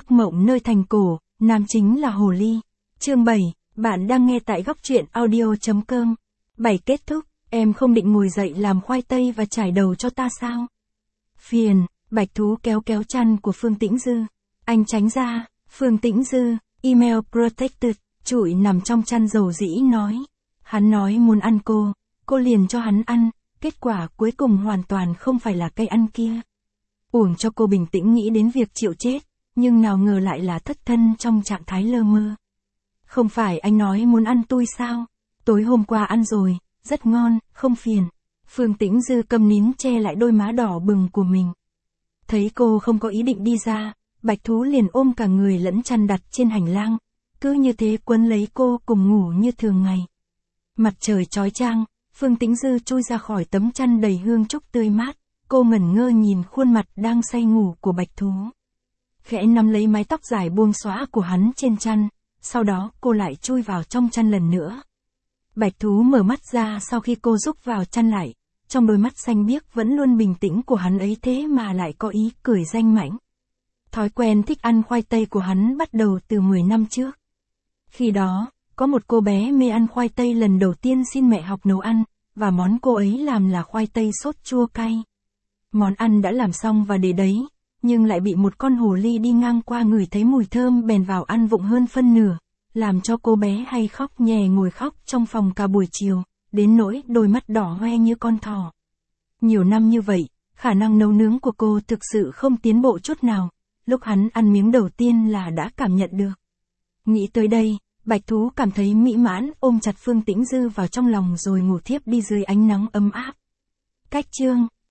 ác mộng nơi thành cổ, nam chính là hồ ly. Chương 7, bạn đang nghe tại góc truyện audio.com. 7 kết thúc, em không định ngồi dậy làm khoai tây và trải đầu cho ta sao? Phiền, Bạch Thú kéo kéo chăn của Phương Tĩnh Dư. Anh tránh ra, Phương Tĩnh Dư, email protected, trụi nằm trong chăn dầu dĩ nói. Hắn nói muốn ăn cô liền cho hắn ăn, kết quả cuối cùng hoàn toàn không phải là cây ăn kia. Uổng cho cô bình tĩnh nghĩ đến việc chịu chết, nhưng nào ngờ lại là thất thân trong trạng thái lơ mơ. Không phải anh nói muốn ăn tui sao? Tối hôm qua ăn rồi, rất ngon, không phiền. Phương Tĩnh Dư câm nín che lại đôi má đỏ bừng của mình. Thấy cô không có ý định đi ra, Bạch Thú liền ôm cả người lẫn chăn đặt trên hành lang, cứ như thế quấn lấy cô cùng ngủ như thường ngày. Mặt trời chói chang, Phương Tĩnh Dư chui ra khỏi tấm chăn đầy hương trúc tươi mát, cô ngẩn ngơ nhìn khuôn mặt đang say ngủ của Bạch Thú. Khẽ nắm lấy mái tóc dài buông xõa của hắn trên chăn, sau đó cô lại chui vào trong chăn lần nữa. Bạch Thú mở mắt ra sau khi cô rúc vào chăn lại, trong đôi mắt xanh biếc vẫn luôn bình tĩnh của hắn ấy thế mà lại có ý cười danh mãnh. Thói quen thích ăn khoai tây của hắn bắt đầu từ 10 năm trước. Khi đó, có một cô bé mê ăn khoai tây lần đầu tiên xin mẹ học nấu ăn, và món cô ấy làm là khoai tây sốt chua cay. Món ăn đã làm xong và để đấy, nhưng lại bị một con hồ ly đi ngang qua ngửi thấy mùi thơm bèn vào ăn vụng hơn phân nửa, làm cho cô bé hay khóc nhè ngồi khóc trong phòng cả buổi chiều, đến nỗi đôi mắt đỏ hoe như con thỏ. Nhiều năm như vậy, khả năng nấu nướng của cô thực sự không tiến bộ chút nào, lúc hắn ăn miếng đầu tiên là đã cảm nhận được. Nghĩ tới đây, Bạch Thú cảm thấy mỹ mãn ôm chặt Phương Tĩnh Dư vào trong lòng rồi ngủ thiếp đi dưới ánh nắng ấm áp. Cách chương